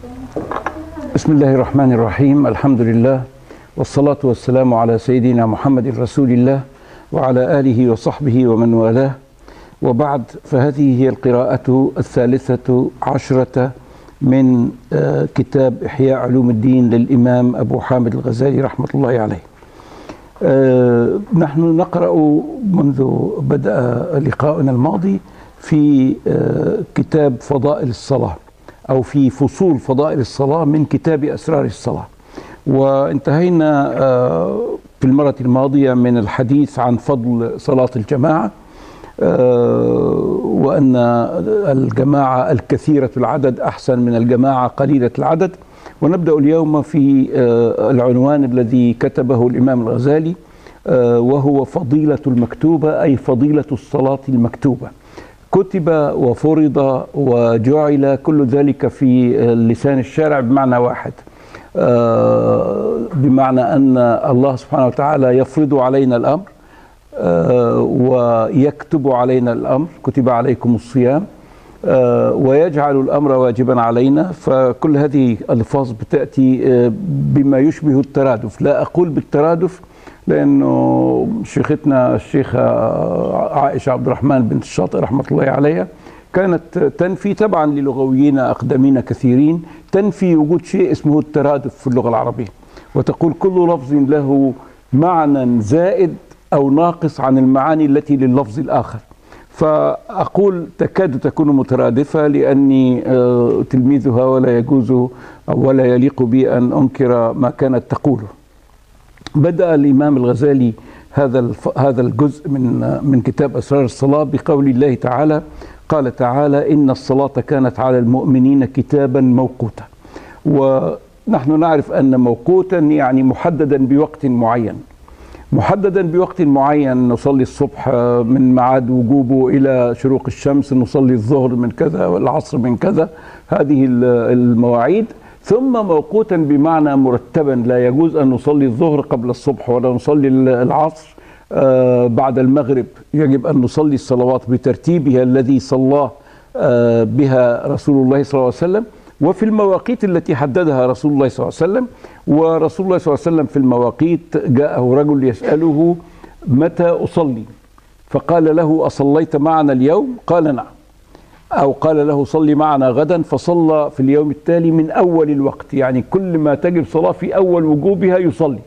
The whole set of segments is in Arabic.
بسم الله الرحمن الرحيم. الحمد لله والصلاة والسلام على سيدنا محمد رسول الله وعلى آله وصحبه ومن والاه، وبعد، فهذه هي القراءة الثالثة عشرة من كتاب إحياء علوم الدين للإمام أبو حامد الغزالي رحمة الله عليه. نحن نقرأ منذ بدأ لقاؤنا الماضي في كتاب فضائل الصلاة، أو في فصول فضائل الصلاة من كتاب أسرار الصلاة، وانتهينا في المرة الماضية من الحديث عن فضل صلاة الجماعة، وأن الجماعة الكثيرة العدد أحسن من الجماعة قليلة العدد. ونبدأ اليوم في العنوان الذي كتبه الإمام الغزالي، وهو فضيلة المكتوبة، أي فضيلة الصلاة المكتوبة. كتب وفرض وجعل كل ذلك في لسان الشارع بمعنى واحد، بمعنى أن الله سبحانه وتعالى يفرض علينا الأمر ويكتب علينا الأمر، كتب عليكم الصيام، ويجعل الأمر واجبا علينا. فكل هذه الألفاظ بتأتي بما يشبه الترادف. لا أقول بالترادف لأنه شيختنا الشيخة عائشة عبد الرحمن بنت الشاطئ رحمة الله عليها كانت تنفي، تبعا للغويين أقدمين كثيرين، تنفي وجود شيء اسمه الترادف في اللغة العربية، وتقول كل لفظ له معنى زائد أو ناقص عن المعاني التي لللفظ الآخر. فأقول تكاد تكون مترادفة لأني تلميذها، ولا يجوز أو ولا يليق بي أن أنكر ما كانت تقوله. بدأ الإمام الغزالي هذا الجزء من كتاب أسرار الصلاة بقول الله تعالى: قال تعالى: إن الصلاة كانت على المؤمنين كتابا موقوتا. ونحن نعرف أن موقوتا يعني محددا بوقت معين، محددا بوقت معين. نصلي الصبح من ميعاد وجوبه إلى شروق الشمس، نصلي الظهر من كذا والعصر من كذا، هذه المواعيد. ثم موقوتا بمعنى مرتبا، لا يجوز أن نصلي الظهر قبل الصبح، ولا نصلي العصر بعد المغرب. يجب أن نصلي الصلوات بترتيبها الذي صلاه بها رسول الله صلى الله عليه وسلم، وفي المواقيت التي حددها رسول الله صلى الله عليه وسلم. ورسول الله صلى الله عليه وسلم في المواقيت جاءه رجل يسأله: متى أصلي؟ فقال له: أصليت معنا اليوم؟ قال: نعم. أو قال له: صلي معنا غدا، فصلى في اليوم التالي من أول الوقت، يعني كل ما تجب صلاة في أول وجوبها يصلي.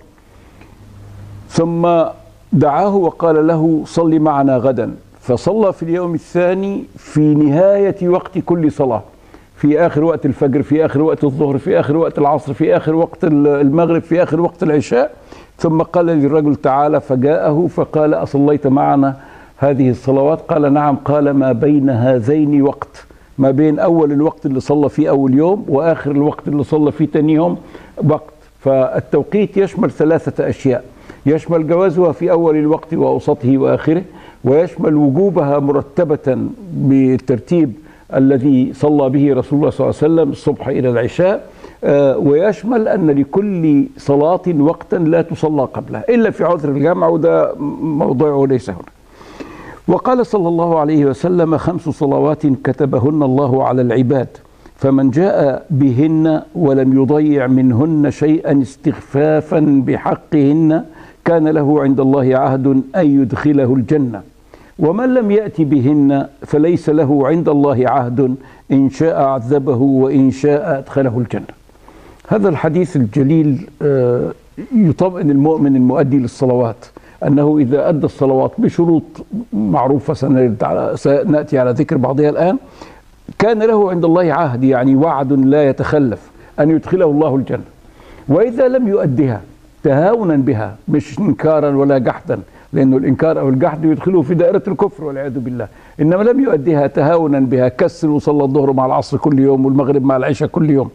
ثم دعاه وقال له: صلي معنا غدا، فصلى في اليوم الثاني في نهاية وقت كل صلاة، في آخر وقت الفجر، في آخر وقت الظهر، في آخر وقت العصر، في آخر وقت المغرب، في آخر وقت العشاء. ثم قال للرجل: تعالى. فجاءه فقال: أصليت معنا هذه الصلوات؟ قال: نعم. قال: ما بين هذين وقت، ما بين أول الوقت اللي صلى فيه أول يوم وآخر الوقت اللي صلى فيه تاني يوم وقت. فالتوقيت يشمل ثلاثة أشياء: يشمل جوازها في أول الوقت وأوسطه وآخره، ويشمل وجوبها مرتبة بالترتيب الذي صلى به رسول الله صلى الله عليه وسلم الصبح إلى العشاء، ويشمل أن لكل صلاة وقتا لا تصلى قبله إلا في عذر الجمع، وده موضوعه ليس هنا. وقال صلى الله عليه وسلم: 5 صلوات كتبهن الله على العباد، فمن جاء بهن ولم يضيع منهن شيئا استخفافا بحقهن كان له عند الله عهد أن يدخله الجنة، ومن لم يأت بهن فليس له عند الله عهد، إن شاء عذبه وإن شاء أدخله الجنة. هذا الحديث الجليل يطمئن المؤمن المؤدي للصلوات أنه إذا أدى الصلوات بشروط معروفة سنأتي على ذكر بعضها الآن، كان له عند الله عهد، يعني وعد لا يتخلف، أن يدخله الله الجنة. وإذا لم يؤدها تهاونا بها، مش إنكارا ولا جحدا، لأنه الإنكار أو الجحد يدخله في دائرة الكفر والعياذ بالله، إنما لم يؤديها تهاونا بها، كسر وصلى الظهر مع العصر كل يوم والمغرب مع العشاء كل يوم،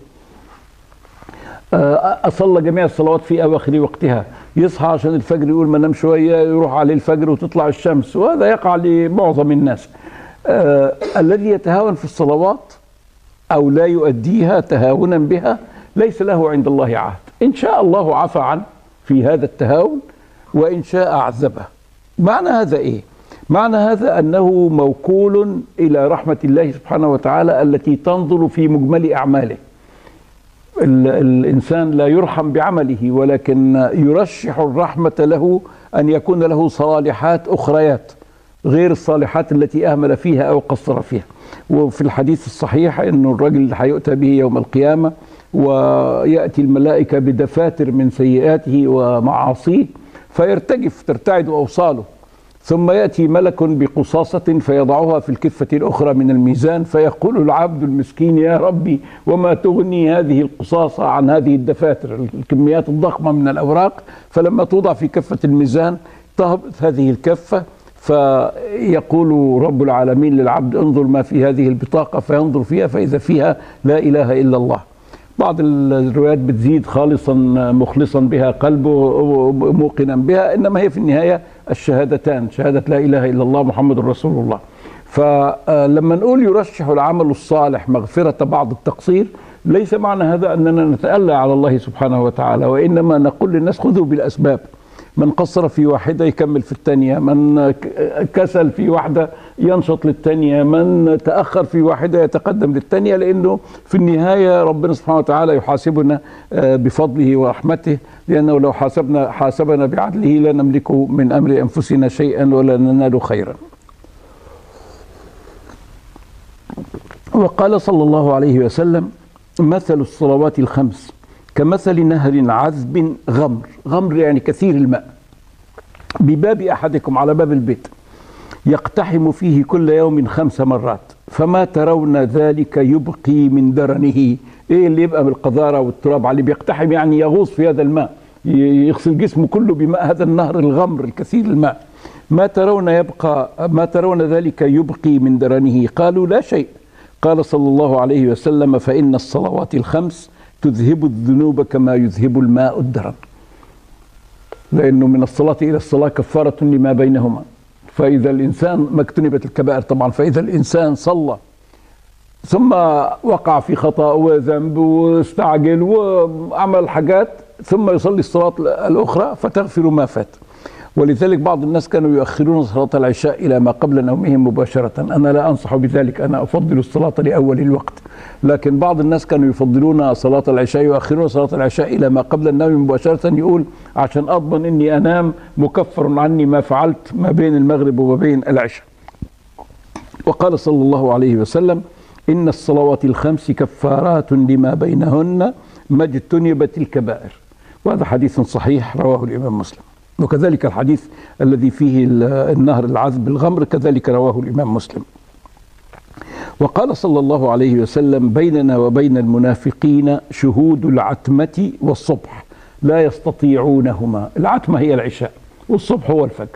أصلى جميع الصلوات في أواخر وقتها، يصحى عشان الفجر يقول ما نام شوية، يروح عليه الفجر وتطلع الشمس، وهذا يقع لمعظم الناس. الذي يتهاون في الصلوات أو لا يؤديها تهاونا بها ليس له عند الله عهد، إن شاء الله عفى عنه في هذا التهاون، وإن شاء عذبه. معنى هذا إيه؟ معنى هذا أنه موكول إلى رحمة الله سبحانه وتعالى التي تنظر في مجمل أعماله. الإنسان لا يرحم بعمله، ولكن يرشح الرحمة له أن يكون له صالحات أخريات غير الصالحات التي أهمل فيها أو قصر فيها. وفي الحديث الصحيح أن الرجل هيؤتى به يوم القيامة ويأتي الملائكة بدفاتر من سيئاته ومعاصيه فيرتجف ترتعد أوصاله، ثم يأتي ملك بقصاصة فيضعها في الكفة الأخرى من الميزان، فيقول العبد المسكين يا ربي وما تغني هذه القصاصة عن هذه الدفاتر، الكميات الضخمة من الأوراق، فلما توضع في كفة الميزان تهبط هذه الكفة، فيقول رب العالمين للعبد انظر ما في هذه البطاقة، فينظر فيها فإذا فيها لا إله إلا الله. بعض الروايات بتزيد خالصا مخلصا بها قلبه موقنا بها، إنما هي في النهاية الشهادتان، شهادة لا إله إلا الله محمد رسول الله. فلما نقول يرشح العمل الصالح مغفرة بعض التقصير، ليس معنى هذا أننا نتألى على الله سبحانه وتعالى، وإنما نقول للناس خذوا بالأسباب. من قصر في واحدة يكمل في الثانية، من كسل في واحدة ينشط للثانية، من تأخر في واحدة يتقدم للثانية، لأنه في النهاية ربنا سبحانه وتعالى يحاسبنا بفضله ورحمته، لأنه لو حاسبنا بعدله لا نملك من أمر أنفسنا شيئا ولا ننال خيرا. وقال صلى الله عليه وسلم مثل الصلوات الخمس كمثل نهر عذب غمر يعني كثير الماء بباب أحدكم، على باب البيت، يقتحم فيه كل يوم 5 مرات، فما ترون ذلك يبقي من درنه. ايه اللي يبقى من القذارة والتراب عليه؟ بيقتحم يعني يغوص في هذا الماء، يغسل جسمه كله بماء هذا النهر الغمر الكثير الماء. ما ترون ذلك يبقي من درنه؟ قالوا لا شيء. قال صلى الله عليه وسلم فإن الصلوات الخمس تذهب الذنوب كما يذهب الماء الدرن، لأنه من الصلاة إلى الصلاة كفارة لما بينهما. فإذا الإنسان ما اجتنبت الكبائر طبعا، فإذا الإنسان صلى ثم وقع في خطأ وذنب واستعجل وعمل حاجات ثم يصلي الصلاة الأخرى فتغفر ما فات. ولذلك بعض الناس كانوا يؤخرون صلاة العشاء إلى ما قبل نومهم مباشرة. أنا لا أنصح بذلك، أنا أفضل الصلاة لأول الوقت، لكن بعض الناس كانوا يفضلون صلاة العشاء، يؤخرون صلاة العشاء إلى ما قبل النوم مباشرة، يقول عشان أضمن إني أنام مكفر عني ما فعلت ما بين المغرب وما بين العشاء. وقال صلى الله عليه وسلم إن الصلوات الخمس كفارات لما بينهن ما اجتنبت الكبائر، وهذا حديث صحيح رواه الإمام مسلم. وكذلك الحديث الذي فيه النهر العذب الغمر كذلك رواه الإمام مسلم. وقال صلى الله عليه وسلم بيننا وبين المنافقين شهود العتمة والصبح لا يستطيعونهما. العتمة هي العشاء والصبح هو الفجر.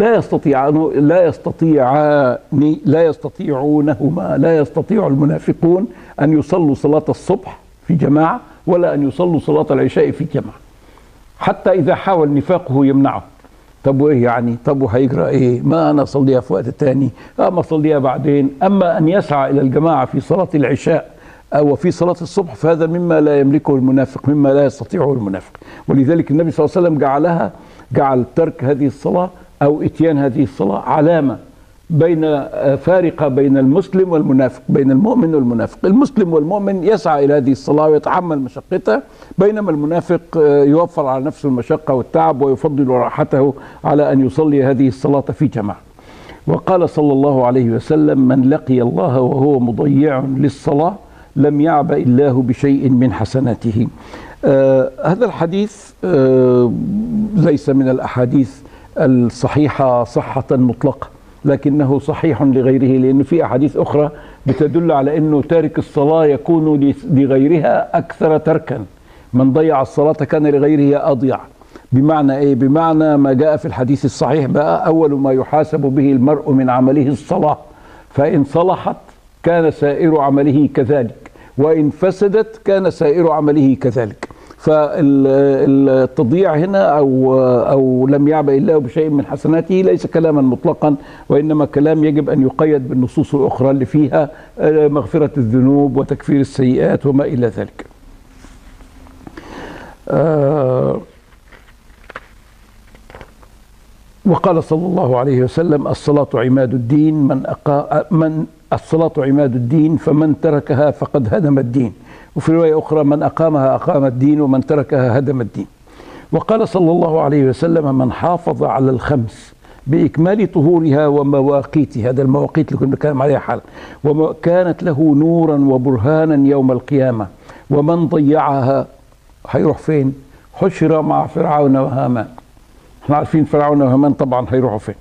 لا يستطيع المنافقون أن يصلوا صلاة الصبح في جماعة ولا أن يصلوا صلاة العشاء في جماعة، حتى إذا حاول نفاقه يمنعه. طب وإيه يعني؟ طب وهيجرى إيه؟ ما أنا أصليها في وقت تاني، أما أصليها بعدين. أما أن يسعى إلى الجماعة في صلاة العشاء أو في صلاة الصبح فهذا مما لا يملكه المنافق، مما لا يستطيعه المنافق. ولذلك النبي صلى الله عليه وسلم جعل ترك هذه الصلاة أو إتيان هذه الصلاة علامة فارقة بين المسلم والمنافق، بين المؤمن والمنافق. المسلم والمؤمن يسعى إلى هذه الصلاة ويتحمل مشقتها، بينما المنافق يوفر على نفسه المشقة والتعب ويفضل راحته على أن يصلي هذه الصلاة في جماعة. وقال صلى الله عليه وسلم من لقي الله وهو مضيع للصلاة لم يعبأ الله بشيء من حسناته. هذا الحديث ليس من الأحاديث الصحيحة صحة مطلقة، لكنه صحيح لغيره، لأن في أحاديث أخرى بتدل على أنه تارك الصلاة يكون لغيرها أكثر تركا. من ضيع الصلاة كان لغيره أضيع. بمعنى إيه؟ بمعنى ما جاء في الحديث الصحيح بقى أول ما يحاسب به المرء من عمله الصلاة، فإن صلحت كان سائر عمله كذلك، وإن فسدت كان سائر عمله كذلك. فالتضييع هنا أو لم يعبأ الله بشيء من حسناته ليس كلاما مطلقا، وإنما كلام يجب أن يقيد بالنصوص الأخرى اللي فيها مغفرة الذنوب وتكفير السيئات وما إلى ذلك. وقال صلى الله عليه وسلم الصلاة عماد الدين الصلاة عماد الدين فمن تركها فقد هدم الدين. وفي رواية أخرى من أقامها أقام الدين ومن تركها هدم الدين. وقال صلى الله عليه وسلم من حافظ على الخمس بإكمال طهورها ومواقيتها، هذا المواقيت اللي كنا بنتكلم عليها حالا، وكانت له نورا وبرهانا يوم القيامة، ومن ضيعها هيروح فين؟ حشر مع فرعون وهامان. احنا عارفين فرعون وهامان طبعا هيروحوا فين.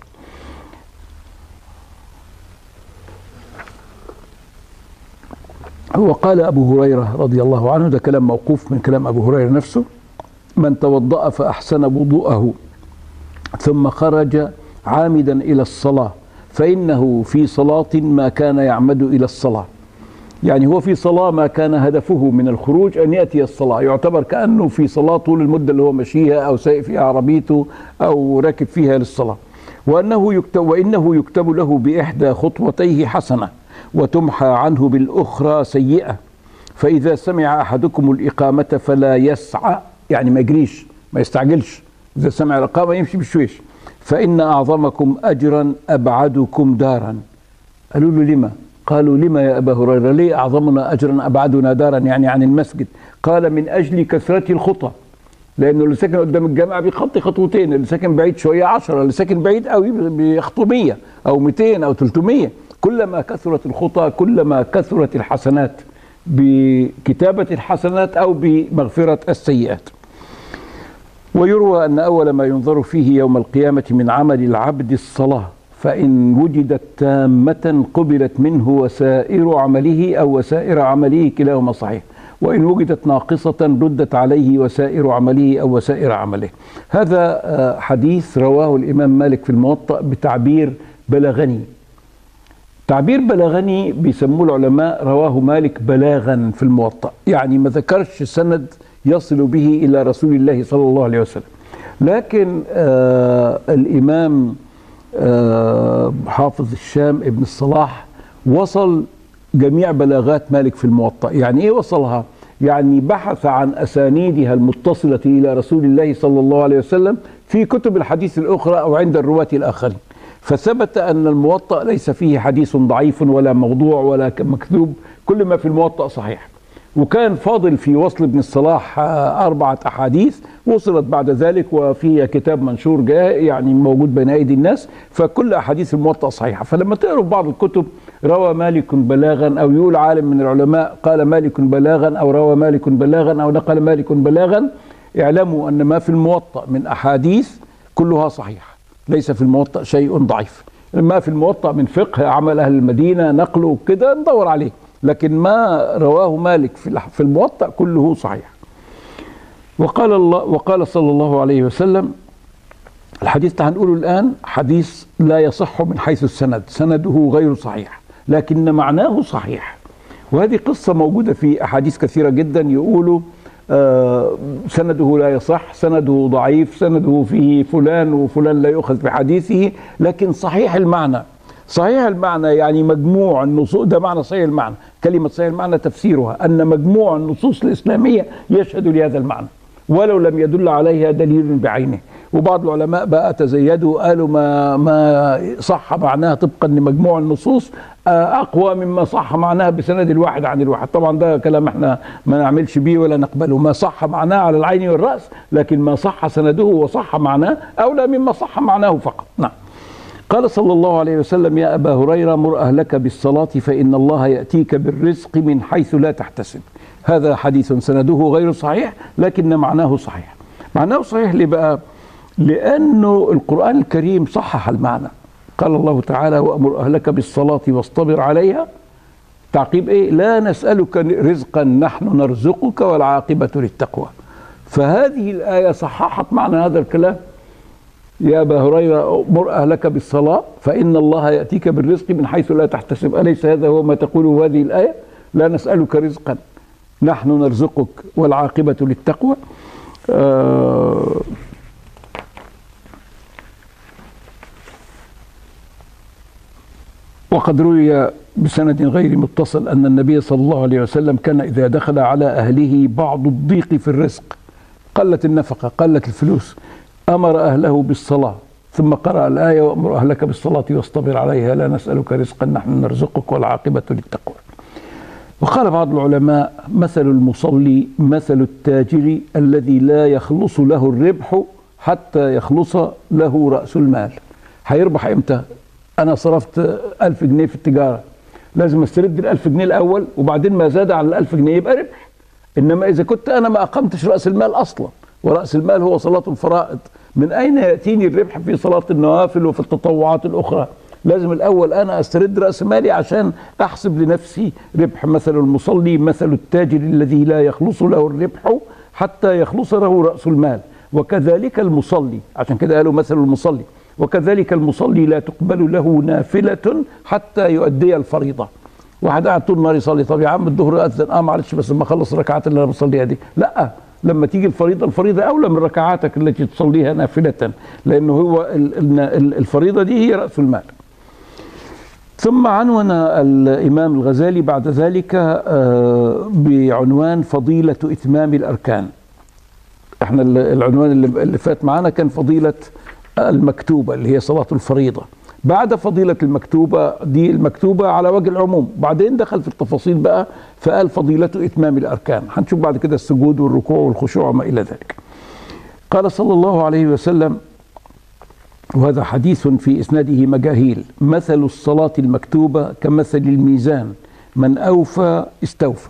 وقال أبو هريرة رضي الله عنه، ده كلام موقوف من كلام أبو هريرة نفسه: من توضأ فأحسن وضوءه ثم خرج عامدا إلى الصلاة فإنه في صلاة ما كان يعمد إلى الصلاة. يعني هو في صلاة ما كان هدفه من الخروج أن يأتي الصلاة، يعتبر كأنه في صلاة طول المدة اللي هو مشيها أو سايق فيها عربيته أو راكب فيها للصلاة. وإنه يكتب له بإحدى خطوتيه حسنة وتمحى عنه بالأخرى سيئة. فإذا سمع أحدكم الإقامة فلا يسعى، يعني ما يجريش ما يستعجلش، إذا سمع الإقامة يمشي بشويش. فإن أعظمكم أجرا أبعدكم دارا. قالوا له لما؟ قالوا لما يا أبا هريرة؟ ليه أعظمنا أجرا أبعدنا دارا يعني عن المسجد؟ قال من أجل كثرة الخطى، لأنه اللي ساكن قدام الجامعة بيخطي خطوتين، اللي ساكن بعيد شوية 10، اللي ساكن بعيد قوي بيخطو 100 أو 200 أو 300. كلما كثرت الخطى كلما كثرت الحسنات بكتابة الحسنات أو بمغفرة السيئات. ويروى أن أول ما ينظر فيه يوم القيامة من عمل العبد الصلاة، فإن وجدت تامة قبلت منه وسائر عمله أو وسائر عمله كلاهما صحيح، وإن وجدت ناقصة ردت عليه وسائر عمله أو وسائر عمله. هذا حديث رواه الإمام مالك في الموطأ بتعبير بلغني. تعبير بلغني بيسموه العلماء رواه مالك بلاغا في الموطأ، يعني ما ذكرش سند يصل به إلى رسول الله صلى الله عليه وسلم. لكن الإمام حافظ الشام ابن الصلاح وصل جميع بلاغات مالك في الموطأ. يعني إيه وصلها؟ يعني بحث عن أسانيدها المتصلة إلى رسول الله صلى الله عليه وسلم في كتب الحديث الأخرى أو عند الرواة الآخرين، فثبت أن الموطأ ليس فيه حديث ضعيف ولا موضوع ولا مكذوب، كل ما في الموطأ صحيح. وكان فاضل في وصل ابن الصلاح 4 أحاديث وصلت بعد ذلك، وفي كتاب منشور جاء يعني موجود بين أيدي الناس، فكل أحاديث الموطأ صحيحة. فلما تقروا بعض الكتب روى مالك بلاغا، أو يقول عالم من العلماء قال مالك بلاغا، أو روى مالك بلاغا، أو نقل مالك بلاغا، اعلموا أن ما في الموطأ من أحاديث كلها صحيحة، ليس في الموطأ شيء ضعيف. ما في الموطأ من فقه عمل أهل المدينة نقله كده ندور عليه، لكن ما رواه مالك في الموطأ كله صحيح. وقال صلى الله عليه وسلم، الحديث اللي هنقوله الآن حديث لا يصح من حيث السند، سنده غير صحيح لكن معناه صحيح. وهذه قصة موجودة في أحاديث كثيرة جدا، يقولوا سنده لا يصح، سنده ضعيف، سنده فيه فلان وفلان لا يؤخذ بحديثه، لكن صحيح المعنى. صحيح المعنى يعني مجموع النصوص، ده معنى صحيح المعنى. كلمة صحيح المعنى تفسيرها أن مجموع النصوص الإسلامية يشهد لهذا المعنى ولو لم يدل عليها دليل بعينه. وبعض العلماء بقى تزيدوا قالوا ما صح معناها طبقا لمجموع النصوص أقوى مما صح معناها بسند الواحد عن الواحد. طبعا ده كلام احنا ما نعملش بيه ولا نقبله. ما صح معناه على العين والرأس، لكن ما صح سنده وصح معناه أولى مما صح معناه فقط. نعم. قال صلى الله عليه وسلم: يا أبا هريرة مر أهلك بالصلاة فإن الله يأتيك بالرزق من حيث لا تحتسب. هذا حديث سنده غير صحيح لكن معناه صحيح. معناه صحيح ليه بقى؟ لأنه القرآن الكريم صحح المعنى. قال الله تعالى: وأمر أهلك بالصلاة واصطبر عليها. تعقيب إيه؟ لا نسألك رزقا نحن نرزقك والعاقبة للتقوى. فهذه الآية صححت معنى هذا الكلام. يا أبا هريرة مر أهلك بالصلاة فإن الله يأتيك بالرزق من حيث لا تحتسب. أليس هذا هو ما تقوله هذه الآية؟ لا نسألك رزقا نحن نرزقك والعاقبة للتقوى. وقد روي بسند غير متصل أن النبي صلى الله عليه وسلم كان إذا دخل على أهله بعض الضيق في الرزق، قلت النفقة قلت الفلوس، أمر أهله بالصلاة ثم قرأ الآية: وأمر أهلك بالصلاة واصطبر عليها لا نسألك رزقا نحن نرزقك والعاقبة للتقوى. وقال بعض العلماء: مثل المصلي مثل التاجر الذي لا يخلص له الربح حتى يخلص له رأس المال. هيربح امتى؟ أنا صرفت 1000 جنيه في التجارة، لازم استرد ال1000 جنيه الأول، وبعدين ما زاد على ال1000 جنيه يبقى ربح. إنما إذا كنت أنا ما أقمتش رأس المال أصلا، ورأس المال هو صلاة الفرائض، من أين يأتيني الربح في صلاة النوافل وفي التطوعات الأخرى؟ لازم الأول أنا أسترد رأس مالي عشان أحسب لنفسي ربح. مثل المصلي مثل التاجر الذي لا يخلص له الربح حتى يخلص له رأس المال، وكذلك المصلي، عشان كده قالوا مثل المصلي، وكذلك المصلي لا تقبل له نافلة حتى يؤدي الفريضة. واحد قاعد طول النهار يصلي، طب يا عم الظهر أذن، معلش بس ما أخلص الركعات اللي أنا بصليها دي. لا، لما تيجي الفريضة، الفريضة أولى من ركعاتك التي تصليها نافلة، لأنه هو الفريضة دي هي رأس المال. ثم عنون الإمام الغزالي بعد ذلك بعنوان فضيلة إتمام الأركان. احنا العنوان اللي فات معنا كان فضيلة المكتوبة اللي هي صلاة الفريضة. بعد فضيلة المكتوبة دي، المكتوبة على وجه العموم، بعدين دخل في التفاصيل بقى فقال فضيلة إتمام الأركان. هنشوف بعد كده السجود والركوع والخشوع وما إلى ذلك. قال صلى الله عليه وسلم، وهذا حديث في إسناده مجاهيل: مثل الصلاة المكتوبة كمثل الميزان، من أوفى استوفى.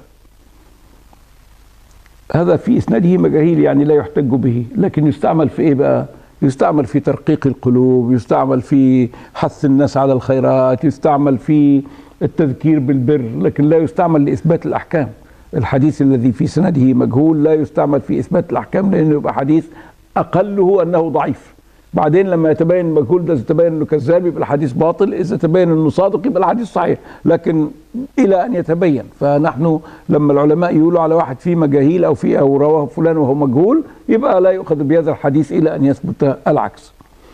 هذا في إسناده مجاهيل، يعني لا يحتج به، لكن يستعمل في إيه بقى؟ يستعمل في ترقيق القلوب، يستعمل في حث الناس على الخيرات، يستعمل في التذكير بالبر، لكن لا يستعمل لإثبات الأحكام. الحديث الذي في سنده مجهول لا يستعمل في إثبات الأحكام، لأنه يبقى حديث أقله أنه ضعيف. بعدين لما يتبين المجهول ده، إذا تبين أنه كذاب يبقى الحديث باطل، إذا تبين أنه صادق يبقى الحديث صحيح، لكن إلى أن يتبين. فنحن لما العلماء يقولوا على واحد فيه مجاهيل أو رواه فلان وهو مجهول، يبقى لا يؤخذ بهذا الحديث إلى أن يثبت العكس.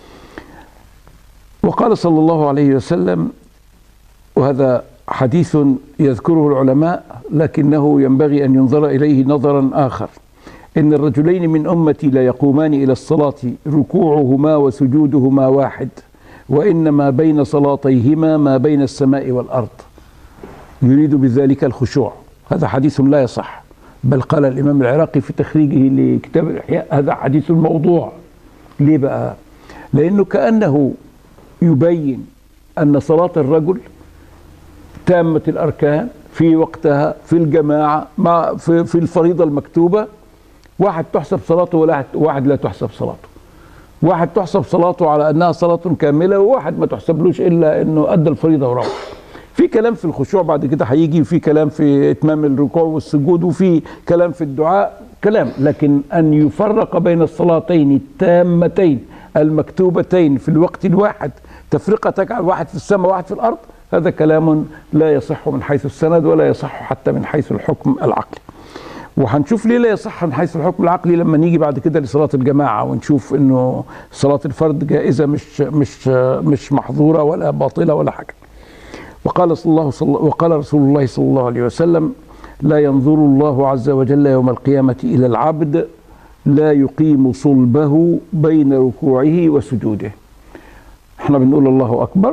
وقال صلى الله عليه وسلم، وهذا حديث يذكره العلماء لكنه ينبغي أن ينظر إليه نظرا آخر: إن الرجلين من أمتي لا يقومان إلى الصلاة ركوعهما وسجودهما واحد، وإنما بين صلاتيهما ما بين السماء والأرض. يريد بذلك الخشوع. هذا حديث لا يصح، بل قال الإمام العراقي في تخريجه لكتاب الإحياء: هذا حديث موضوع. ليه بقى؟ لأنه كأنه يبين أن صلاة الرجل تامة الأركان في وقتها في الجماعة في الفريضة المكتوبة، واحد تحسب صلاته وواحد لا تحسب صلاته، واحد تحسب صلاته على أنها صلاة كاملة، وواحد ما تحسبلوش إلا أنه أدى الفريضة وروح. في كلام في الخشوع بعد كده هيجي، وفي كلام في إتمام الركوع والسجود، وفي كلام في الدعاء، كلام. لكن أن يفرق بين الصلاتين التامتين المكتوبتين في الوقت الواحد تفرقة تجعل واحد في السماء وواحد في الأرض، هذا كلام لا يصح من حيث السند ولا يصح حتى من حيث الحكم العقلي. وهنشوف ليه لا يصح من حيث الحكم العقلي لما نيجي بعد كده لصلاة الجماعة، ونشوف انه صلاة الفرد جائزة، مش محظورة ولا باطلة ولا حاجة. وقال رسول الله صلى الله عليه وسلم: لا ينظر الله عز وجل يوم القيامة إلى العبد لا يقيم صلبه بين ركوعه وسجوده. احنا بنقول الله أكبر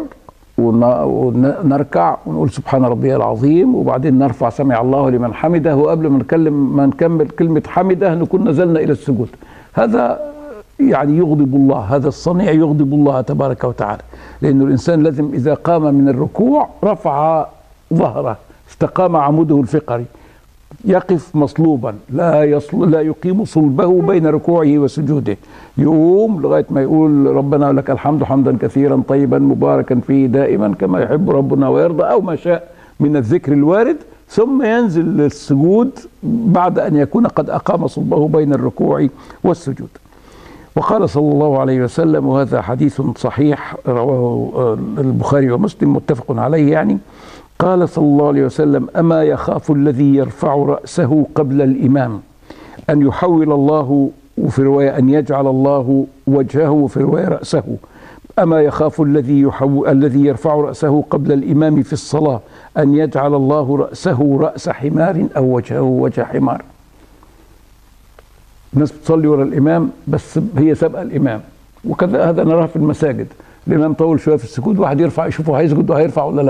ونركع ونقول سبحان ربي العظيم، وبعدين نرفع سمع الله لمن حمده، وقبل ما نكمل كلمة حمده نكون نزلنا إلى السجود. هذا يعني يغضب الله، هذا الصنيع يغضب الله تبارك وتعالى، لأن الإنسان لازم إذا قام من الركوع رفع ظهره، استقام عموده الفقري، يقف مصلوبا، لا يقيم صلبه بين ركوعه وسجوده، يقوم لغاية ما يقول ربنا لك الحمد حمدا كثيرا طيبا مباركا فيه دائما كما يحب ربنا ويرضى، أو ما شاء من الذكر الوارد، ثم ينزل للسجود بعد أن يكون قد أقام صلبه بين الركوع والسجود. وقال صلى الله عليه وسلم، وهذا حديث صحيح رواه البخاري ومسلم متفق عليه يعني، قال صلى الله عليه وسلم: أما يخاف الذي يرفع رأسه قبل الإمام أن يحول الله، وفي رواية أن يجعل الله وجهه، وفي رواية رأسه. أما يخاف الذي يرفع رأسه قبل الإمام في الصلاة أن يجعل الله رأسه رأس حمار أو وجهه وجه حمار. الناس بتصلي وراء الإمام بس هي سابقة الإمام، وكذا هذا نراه في المساجد، الإمام طول شوية في السجود، واحد يرفع يشوفه هيسجد وهيرفع ولا لا،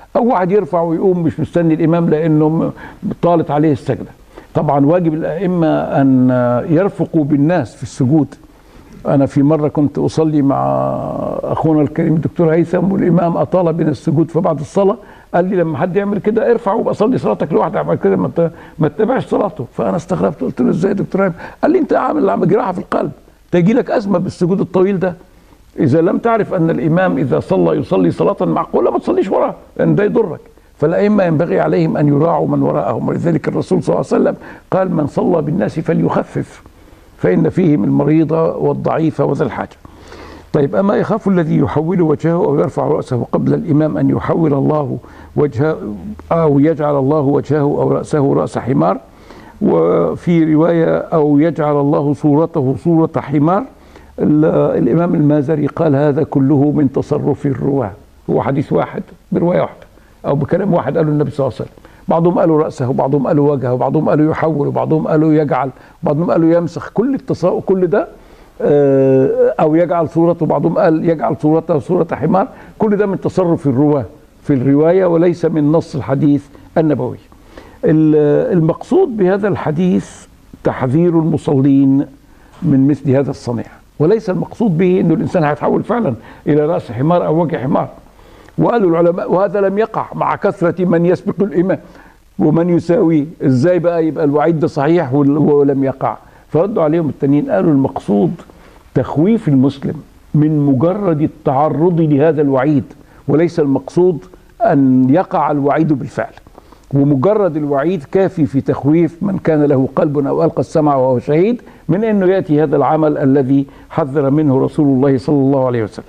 أو واحد يرفع ويقوم مش مستني الإمام لأنه طالت عليه السجدة. طبعا واجب الأئمة أن يرفقوا بالناس في السجود. أنا في مرة كنت أصلي مع أخونا الكريم الدكتور هيثم، والإمام أطال بنا السجود فبعد الصلاة قال لي لما حد يعمل كده ارفع وابقى صلي صلاتك لوحدك، بعد كده ما تتابعش صلاته. فأنا استغربت قلت له ازاي يا دكتور هيثم؟ قال لي أنت عامل جراحة في القلب، تجي لك أزمة بالسجود الطويل ده. إذا لم تعرف أن الإمام إذا صلى يصلي صلاة معقولة ما تصليش وراه لأن ده يضرك. فالأئمة ينبغي عليهم أن يراعوا من وراءهم، ولذلك الرسول صلى الله عليه وسلم قال من صلى بالناس فليخفف فإن فيهم المريض والضعيف وذا الحاجة. طيب، أما يخاف الذي يحول وجهه أو يرفع رأسه قبل الإمام أن يحول الله وجهه أو يجعل الله وجهه أو رأسه رأس حمار، وفي رواية أو يجعل الله صورته صورة حمار. الإمام المازري قال هذا كله من تصرف الرواة، هو حديث واحد برواية واحدة أو بكلام واحد قاله النبي صلى الله عليه وسلم. بعضهم قالوا رأسه، وبعضهم قالوا وجهه، وبعضهم قالوا يحول، وبعضهم قالوا يجعل، وبعضهم قالوا يمسخ. كل ده أو يجعل صورته، بعضهم قال يجعل صورته صورة حمار. كل ده من تصرف الرواة في الرواية وليس من نص الحديث النبوي. المقصود بهذا الحديث تحذير المصلين من مثل هذا الصنيع، وليس المقصود به أنه الإنسان هيتحول فعلا إلى رأس حمار أو وجه حمار. وقالوا العلماء وهذا لم يقع مع كثرة من يسبق الإمام ومن يساويه، إزاي بقى يبقى الوعيد ده صحيح ولم يقع؟ فردوا عليهم التانيين قالوا المقصود تخويف المسلم من مجرد التعرض لهذا الوعيد، وليس المقصود أن يقع الوعيد بالفعل. ومجرد الوعيد كافي في تخويف من كان له قلب أو ألقى السمع وهو شهيد من أنه يأتي هذا العمل الذي حذر منه رسول الله صلى الله عليه وسلم.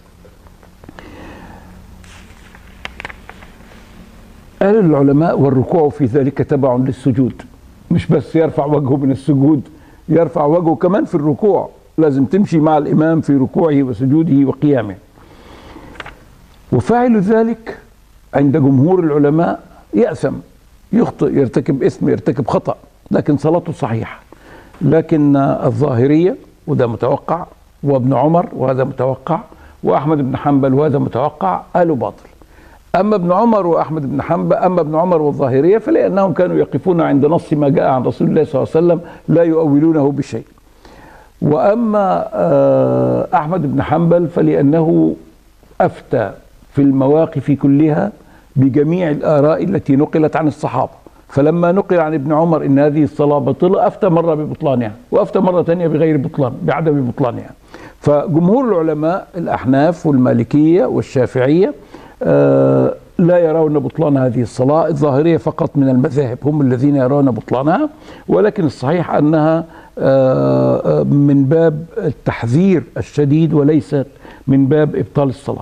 قال العلماء والركوع في ذلك تبع للسجود، مش بس يرفع وجهه من السجود، يرفع وجهه كمان في الركوع، لازم تمشي مع الإمام في ركوعه وسجوده وقيامه. وفاعل ذلك عند جمهور العلماء يأثم، يخطئ، يرتكب إثم، يرتكب خطأ، لكن صلاته صحيحة. لكن الظاهرية وده متوقع، وابن عمر وهذا متوقع، وأحمد بن حنبل وهذا متوقع، قالوا باطل. أما ابن عمر وأحمد بن حنبل، أما ابن عمر والظاهرية فلأنهم كانوا يقفون عند نص ما جاء عن رسول الله صلى الله عليه وسلم لا يؤولونه بشيء. وأما أحمد بن حنبل فلأنه أفتى في المواقف كلها بجميع الآراء التي نقلت عن الصحابة، فلما نقل عن ابن عمر إن هذه الصلاة باطلة أفتى مرة ببطلانها وأفتى مرة ثانية بغير بطلان، بعدم بطلانها. فجمهور العلماء الأحناف والمالكية والشافعية لا يرون بطلان هذه الصلاة. الظاهرية فقط من المذاهب هم الذين يرون بطلانها، ولكن الصحيح أنها من باب التحذير الشديد وليست من باب إبطال الصلاة.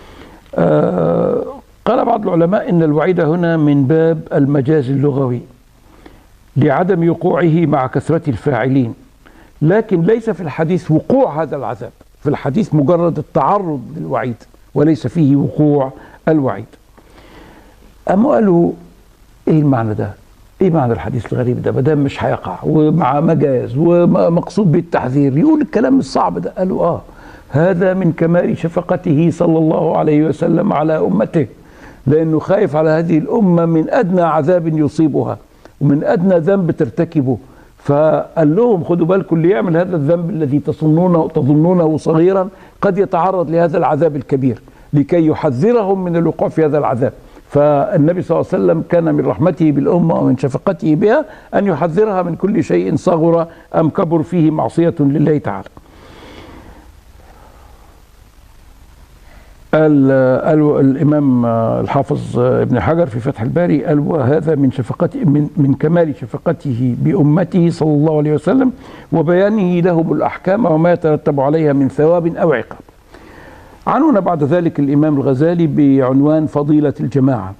قال بعض العلماء إن الوعيد هنا من باب المجاز اللغوي لعدم وقوعه مع كثرة الفاعلين، لكن ليس في الحديث وقوع هذا العذاب، في الحديث مجرد التعرض للوعيد وليس فيه وقوع الوعيد. أما قالوا إيه المعنى ده؟ إيه معنى الحديث الغريب ده؟ بدل مش هيقع ومع مجاز ومقصود بالتحذير يقول الكلام الصعب ده. قالوا هذا من كمال شفقته صلى الله عليه وسلم على أمته، لأنه خايف على هذه الأمة من أدنى عذاب يصيبها ومن أدنى ذنب ترتكبه، فقال لهم خدوا بالكم اللي يعمل هذا الذنب الذي تظنونه صغيرا قد يتعرض لهذا العذاب الكبير، لكي يحذرهم من الوقوع في هذا العذاب. فالنبي صلى الله عليه وسلم كان من رحمته بالأمة ومن شفقته بها أن يحذرها من كل شيء صغر أم كبر فيه معصية لله تعالى. قال الإمام الحافظ ابن حجر في فتح الباري قال وهذا من شفقته من كمال شفقته بأمته صلى الله عليه وسلم وبيانه لهم الأحكام وما يترتب عليها من ثواب أو عقاب. عنونا بعد ذلك الإمام الغزالي بعنوان فضيلة الجماعة،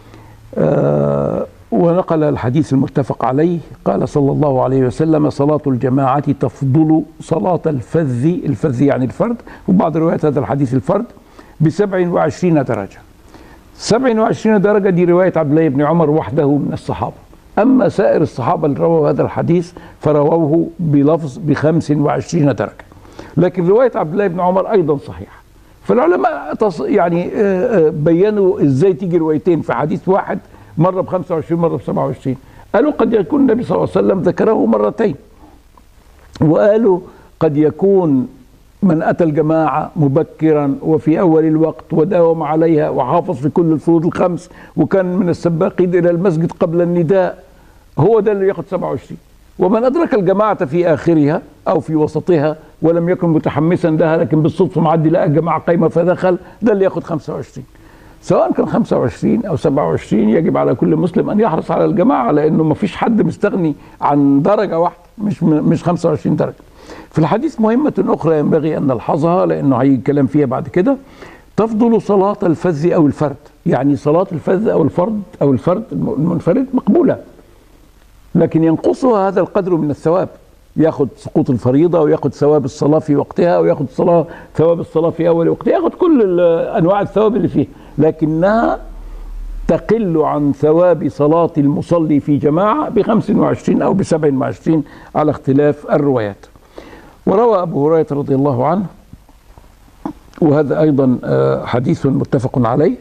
ونقل الحديث المتفق عليه. قال صلى الله عليه وسلم صلاة الجماعة تفضل صلاة الفذ يعني الفرد، وبعض روايات هذا الحديث الفرد ب27 درجة. 27 درجة دي رواية عبد الله بن عمر وحده من الصحابة، أما سائر الصحابة اللي رووا هذا الحديث فرووه بلفظ ب25 درجة. لكن رواية عبد الله بن عمر أيضا صحيحة، فالعلماء يعني بينوا ازاي تيجي روايتين في حديث واحد، مره ب 25 مره ب 27. قالوا قد يكون النبي صلى الله عليه وسلم ذكره مرتين، وقالوا قد يكون من أتى الجماعة مبكرا وفي أول الوقت وداوم عليها وحافظ في كل الفروض الخمس وكان من السباقين إلى المسجد قبل النداء، هو ده اللي ياخد 27. ومن أدرك الجماعة في آخرها أو في وسطها ولم يكن متحمسا لها لكن بالصدفة معدي لقى الجماعة قايمة فدخل، ده اللي ياخد 25. سواء كان 25 أو 27 يجب على كل مسلم أن يحرص على الجماعة، لأنه ما فيش حد مستغني عن درجة واحدة، مش 25 درجة. في الحديث مهمة أخرى ينبغي أن نلحظها لأنه هيجي الكلام فيها بعد كده. تفضل صلاة الفذ أو الفرد، يعني صلاة الفذ أو الفرد المنفرد مقبولة، لكن ينقصها هذا القدر من الثواب، ياخد سقوط الفريضة وياخد ثواب الصلاة في وقتها وياخد ثواب الصلاة في أول وقتها، ياخد كل أنواع الثواب اللي فيه، لكنها تقل عن ثواب صلاة المصلي في جماعة ب25 أو ب27 على اختلاف الروايات. وروى أبو هريرة رضي الله عنه، وهذا أيضا حديث متفق عليه،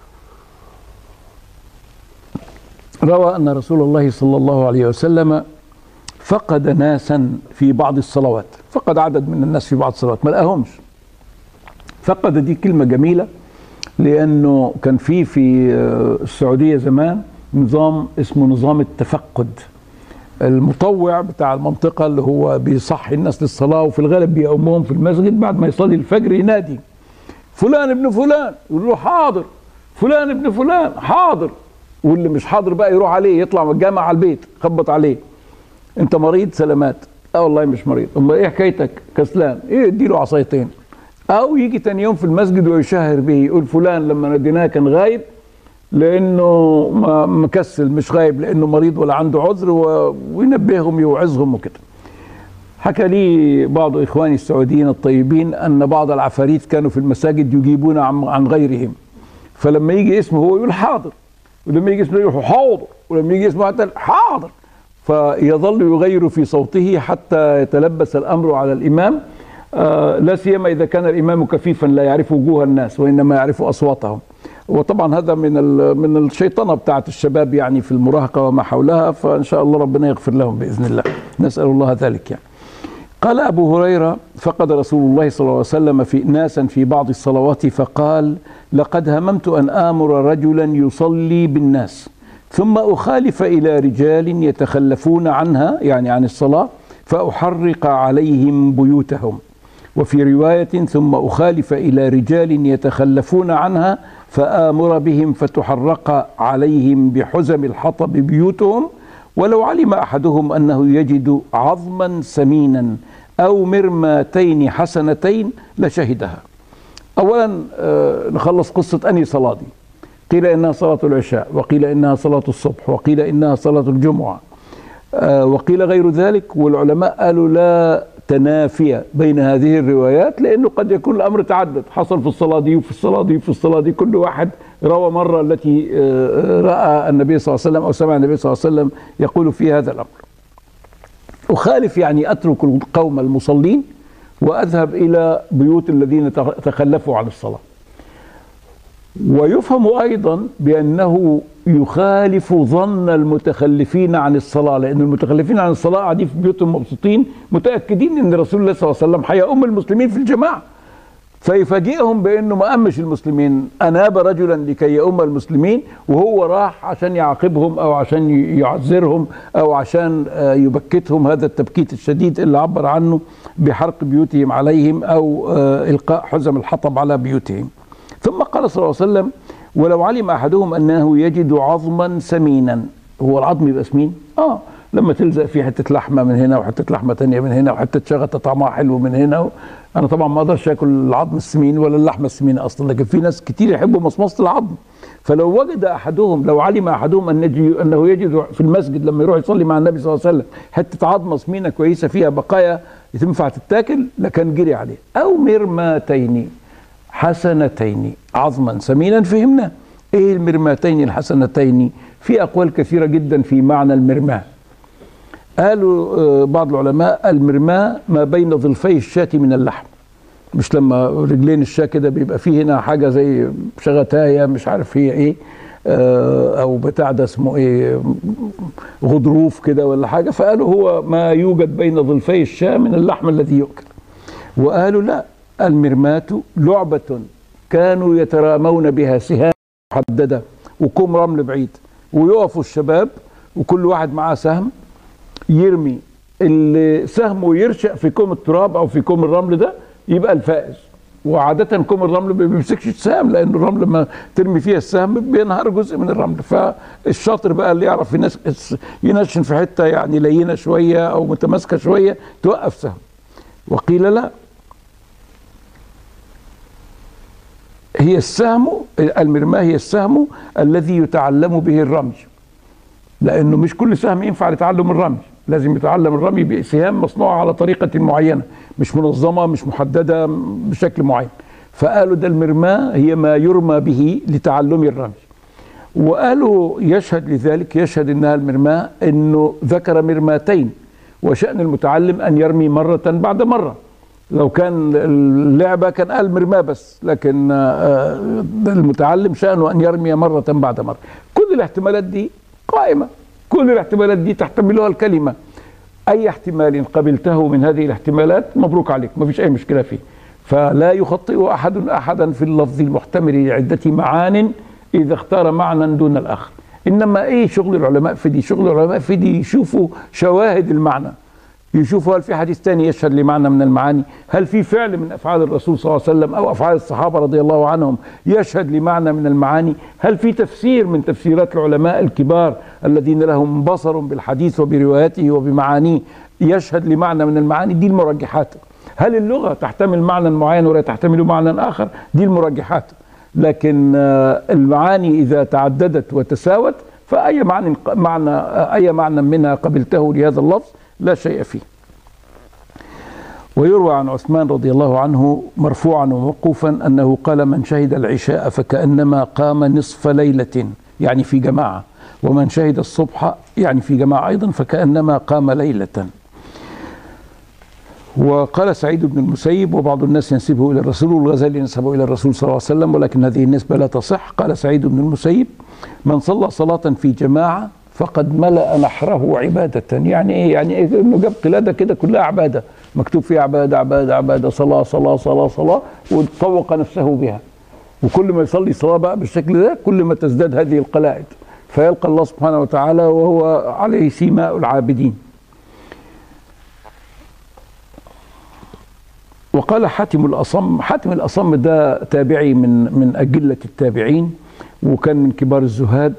روى أن رسول الله صلى الله عليه وسلم فقد ناسا في بعض الصلوات، فقد عدد من الناس في بعض الصلوات ما لقاهمش. فقد دي كلمة جميلة، لأنه كان في السعودية زمان نظام اسمه نظام التفقد. المطوع بتاع المنطقة اللي هو بيصحي الناس للصلاة وفي الغالب بيقومهم في المسجد بعد ما يصلي الفجر، ينادي فلان ابن فلان، يقول له حاضر، فلان ابن فلان حاضر، واللي مش حاضر بقى يروح عليه، يطلع من الجامع على البيت خبط عليه، انت مريض؟ سلامات. اه والله مش مريض. امال ايه حكايتك؟ كسلان. ايه؟ اديله عصايتين. او يجي تاني يوم في المسجد ويشهر به، يقول فلان لما ناديناه كان غايب لانه مكسل، مش غايب لانه مريض ولا عنده عذر، وينبههم يوعظهم وكده. حكى لي بعض اخواني السعوديين الطيبين ان بعض العفاريت كانوا في المساجد يجيبون عن غيرهم، فلما يجي اسمه هو يقول حاضر، ولما يجي اسمه يقول حاضر، ولما يجي اسمه حتى حاضر، فيظل يغير في صوته حتى يتلبس الامر على الامام، لا سيما اذا كان الامام كفيفا لا يعرف وجوه الناس وانما يعرف اصواتهم. وطبعا هذا من الشيطنه بتاعت الشباب يعني في المراهقه وما حولها، فان شاء الله ربنا يغفر لهم باذن الله، نسال الله ذلك يعني. قال ابو هريره فقد رسول الله صلى الله عليه وسلم ناسا في بعض الصلوات فقال لقد هممت ان امر رجلا يصلي بالناس ثم اخالف الى رجال يتخلفون عنها، يعني عن الصلاه، فاحرق عليهم بيوتهم. وفي رواية ثم أخالف إلى رجال يتخلفون عنها فآمر بهم فتحرق عليهم بحزم الحطب بيوتهم، ولو علم أحدهم أنه يجد عظما سمينا أو مرماتين حسنتين لشهدها. أولا نخلص قصة أنهي صلاة دي. قيل إنها صلاة العشاء، وقيل إنها صلاة الصبح، وقيل إنها صلاة الجمعة، وقيل غير ذلك. والعلماء قالوا لا تنافي بين هذه الروايات، لأنه قد يكون الأمر تعدد، حصل في الصلاة دي وفي الصلاة دي وفي الصلاة دي، كل واحد روى مرة التي رأى النبي صلى الله عليه وسلم أو سمع النبي صلى الله عليه وسلم يقول في هذا الأمر. أخالف يعني أترك القوم المصلين وأذهب إلى بيوت الذين تخلفوا عن الصلاة. ويفهم أيضا بأنه يخالف ظن المتخلفين عن الصلاة، لأن المتخلفين عن الصلاة قاعدين في بيوتهم مبسوطين متأكدين أن رسول الله صلى الله عليه وسلم هيؤم المسلمين في الجماعة، فيفاجئهم بأنه ما أمش المسلمين، أناب رجلا لكي يؤم المسلمين وهو راح عشان يعاقبهم أو عشان يعذرهم أو عشان يبكتهم، هذا التبكيت الشديد اللي عبر عنه بحرق بيوتهم عليهم أو إلقاء حزم الحطب على بيوتهم. ثم قال صلى الله عليه وسلم ولو علم أحدهم أنه يجد عظما سمينا. هو العظم يبقى سمين؟ لما تلزق فيه حتة لحمة من هنا وحتة لحمة تانية من هنا وحتة شغطة طعمها حلو من هنا. أنا طبعا ما أقدرش أكل العظم السمين ولا اللحمة السمينة أصلا، لكن في ناس كتير يحبوا مصمصة العظم. فلو وجد أحدهم، لو علم أحدهم أنه يجد في المسجد لما يروح يصلي مع النبي صلى الله عليه وسلم حتة عظمة سمينة كويسة فيها بقايا تنفع تتاكل لكان جري عليه. أو مرماتين حسنتين، عظما سمينا فهمنا. ايه المرماتين الحسنتين؟ في اقوال كثيرة جدا في معنى المرماة. قالوا بعض العلماء المرماة ما بين ظلفي الشاة من اللحم، مش لما رجلين الشاة كده بيبقى فيه هنا حاجة زي شغتاية مش عارف هي ايه، او بتاع ده اسمه ايه، غضروف كده ولا حاجة. فقالوا هو ما يوجد بين ظلفي الشاة من اللحم الذي يؤكل. وقالوا لا، المرماة لعبة كانوا يترامون بها، سهام محددة وكوم رمل بعيد، ويقفوا الشباب وكل واحد معاه سهم يرمي، اللي سهمه يرشق في كوم التراب او في كوم الرمل ده يبقى الفائز. وعادة كوم الرمل ما بيمسكش السهم، لان الرمل لما ترمي فيها السهم بينهار جزء من الرمل. فالشاطر بقى اللي يعرف ينشن في حته يعني لينه شويه او متماسكه شويه توقف سهم. وقيل لا، هي السهم، المرماة هي السهم الذي يتعلم به الرمي، لانه مش كل سهم ينفع لتعلم الرمي، لازم يتعلم الرمي بسهام مصنوعه على طريقه معينه، مش منظمه مش محدده بشكل معين. فقالوا ده المرماة هي ما يرمى به لتعلم الرمي. وقالوا يشهد لذلك، يشهد انها المرماة انه ذكر مرماتين، وشأن المتعلم ان يرمي مرة بعد مرة. لو كان اللعبة كان قال مرماة بس، لكن المتعلم شأنه ان يرمي مرة بعد مرة. كل الاحتمالات دي قائمة، كل الاحتمالات دي تحتملها الكلمة. أي احتمال قبلته من هذه الاحتمالات مبروك عليك، ما فيش أي مشكلة فيه. فلا يخطئ أحد أحدا في اللفظ المحتمل لعدة معان إذا اختار معنى دون الآخر. إنما إيه شغل العلماء في دي؟ شغل العلماء في دي يشوفوا شواهد المعنى، يشوفوا هل في حديث ثاني يشهد لمعنى من المعاني، هل في فعل من أفعال الرسول صلى الله عليه وسلم أو أفعال الصحابة رضي الله عنهم يشهد لمعنى من المعاني، هل في تفسير من تفسيرات العلماء الكبار الذين لهم بصر بالحديث وبروايته وبمعانيه يشهد لمعنى من المعاني. دي المرجحات. هل اللغة تحتمل معنى معين ولا تحتمل معنى آخر؟ دي المرجحات. لكن المعاني إذا تعددت وتساوت فأي أي معنى منها قبلته لهذا اللفظ لا شيء فيه. ويروى عن عثمان رضي الله عنه مرفوعا وموقوفا أنه قال: من شهد العشاء فكأنما قام نصف ليلة، يعني في جماعة، ومن شهد الصبح يعني في جماعة أيضا فكأنما قام ليلة. وقال سعيد بن المسيب، وبعض الناس ينسبه إلى الرسول، والغزالي ينسبه إلى الرسول صلى الله عليه وسلم، ولكن هذه النسبة لا تصح. قال سعيد بن المسيب: من صلى صلاة في جماعة فقد ملأ نحره عبادة. يعني ايه؟ يعني إيه؟ انه جاب قلادة كده كلها عبادة، مكتوب فيها عبادة عبادة عبادة، صلاة صلاة صلاة صلاة، وطوق نفسه بها. وكل ما يصلي صلاة بقى بالشكل ده كل ما تزداد هذه القلائد، فيلقى الله سبحانه وتعالى وهو عليه سيماء العابدين. وقال حاتم الأصم، حاتم الأصم ده تابعي من أجلة التابعين، وكان من كبار الزهاد،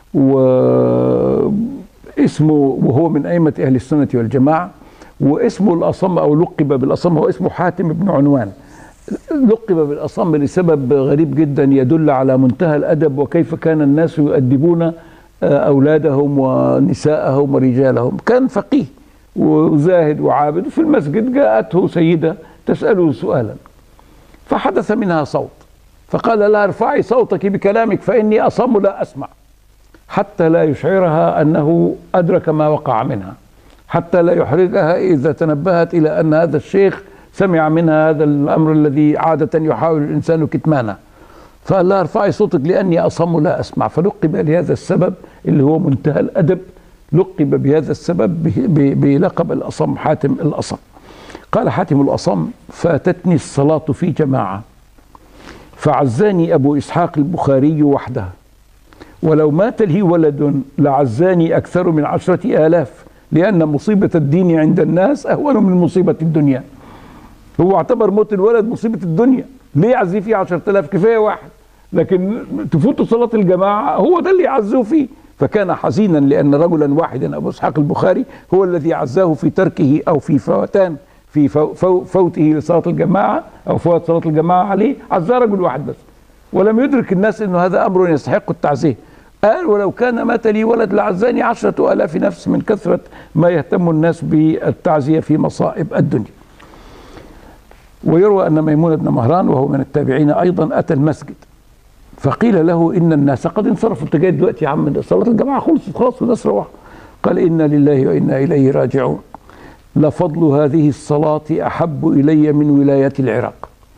واسمه وهو من أئمة أهل السنة والجماعة. واسمه الأصم أو لقب بالأصم، هو اسمه حاتم بن عنوان. لقب بالأصم لسبب غريب جدا يدل على منتهى الأدب، وكيف كان الناس يؤدبون أولادهم ونساءهم ورجالهم. كان فقيه وزاهد وعابد. في المسجد جاءته سيدة تسأله سؤالا، فحدث منها صوت، فقال لها: ارفعي صوتك بكلامك فإني أصم لا أسمع، حتى لا يشعرها أنه أدرك ما وقع منها، حتى لا يحرجها إذا تنبهت إلى أن هذا الشيخ سمع منها هذا الأمر الذي عادة يحاول الإنسان كتمانه. فقال لها: ارفعي صوتك لأني أصم لا أسمع. فلقب لهذا السبب اللي هو منتهى الأدب، لقب بهذا السبب بلقب الأصم، حاتم الأصم. قال حاتم الأصم: فاتتني الصلاة في جماعة فعزاني أبو إسحاق البخاري وحده، ولو مات لي ولد لعزاني أكثر من 10,000، لأن مصيبة الدين عند الناس أهون من مصيبة الدنيا. هو اعتبر موت الولد مصيبة الدنيا، ليه يعزيه فيه 10,000؟ كفاية واحد، لكن تفوت صلاة الجماعة هو ده اللي يعزوه فيه. فكان حزينا لأن رجلا واحدا أبو إسحاق البخاري هو الذي عزاه في تركه أو في فوتان في فوته لصلاة الجماعة أو فوت صلاة الجماعة عليه، عزاه رجل واحد بس، ولم يدرك الناس أنه هذا أمر يستحق التعزية. قال: ولو كان مات لي ولد لعزاني 10,000 نفس، من كثرة ما يهتم الناس بالتعزية في مصائب الدنيا. ويروى أن ميمون بن مهران وهو من التابعين أيضا أتى المسجد، فقيل له: إن الناس قد انصرفوا، أنت جاي دلوقتي يا عم، صلاة الجماعة خلصت خلاص والناس روحوا. قال: إنا لله وإنا إليه راجعون، لفضل هذه الصلاة أحب إلي من ولاية العراق.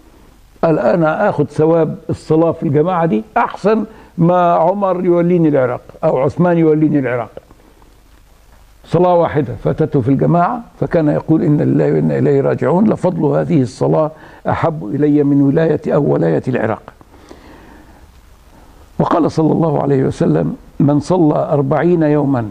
قال أنا آخذ ثواب الصلاة في الجماعة دي أحسن ما عمر يوليني العراق أو عثمان يوليني العراق. صلاة واحدة فاتته في الجماعة، فكان يقول إن لله وإنا إليه راجعون، لفضل هذه الصلاة أحب إلي من ولاية أو ولاية العراق. وقال صلى الله عليه وسلم: من صلى 40 يوما